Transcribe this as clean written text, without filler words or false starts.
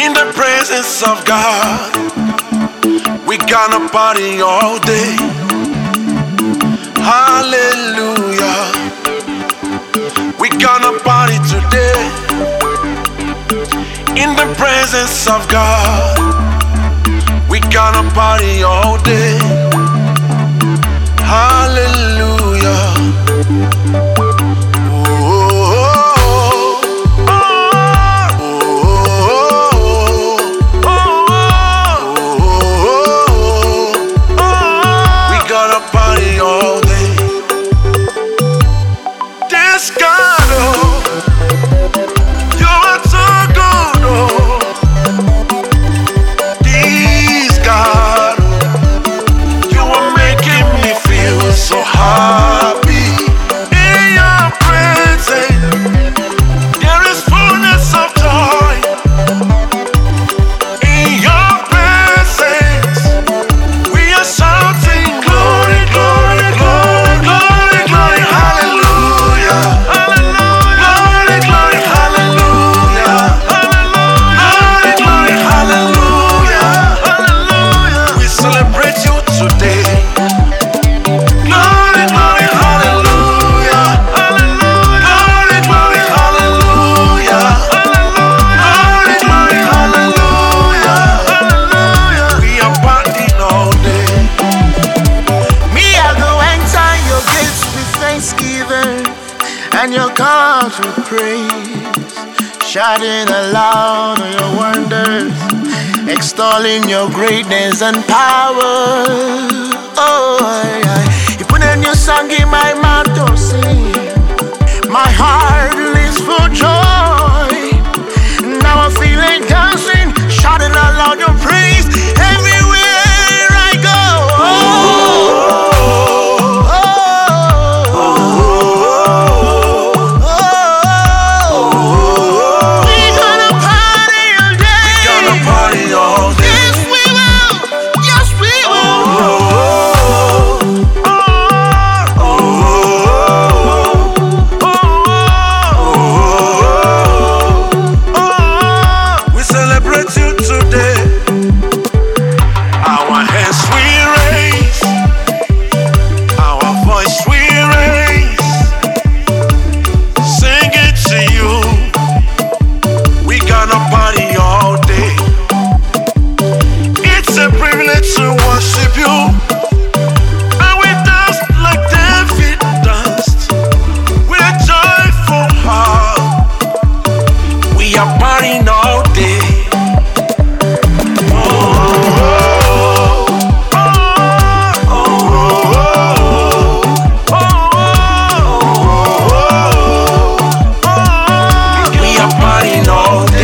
In the presence of God, we gonna party all day. Hallelujah. We gonna party today. In the presence of God, we gonna party all day. Hallelujah. And your comes with praise, shouting aloud of your wonders, extolling your greatness and power. Oh, you put a new song in my mouth to sing. My heart leaps for joy. Now I'm feeling dancing, shouting aloud your praise everywhere I go. All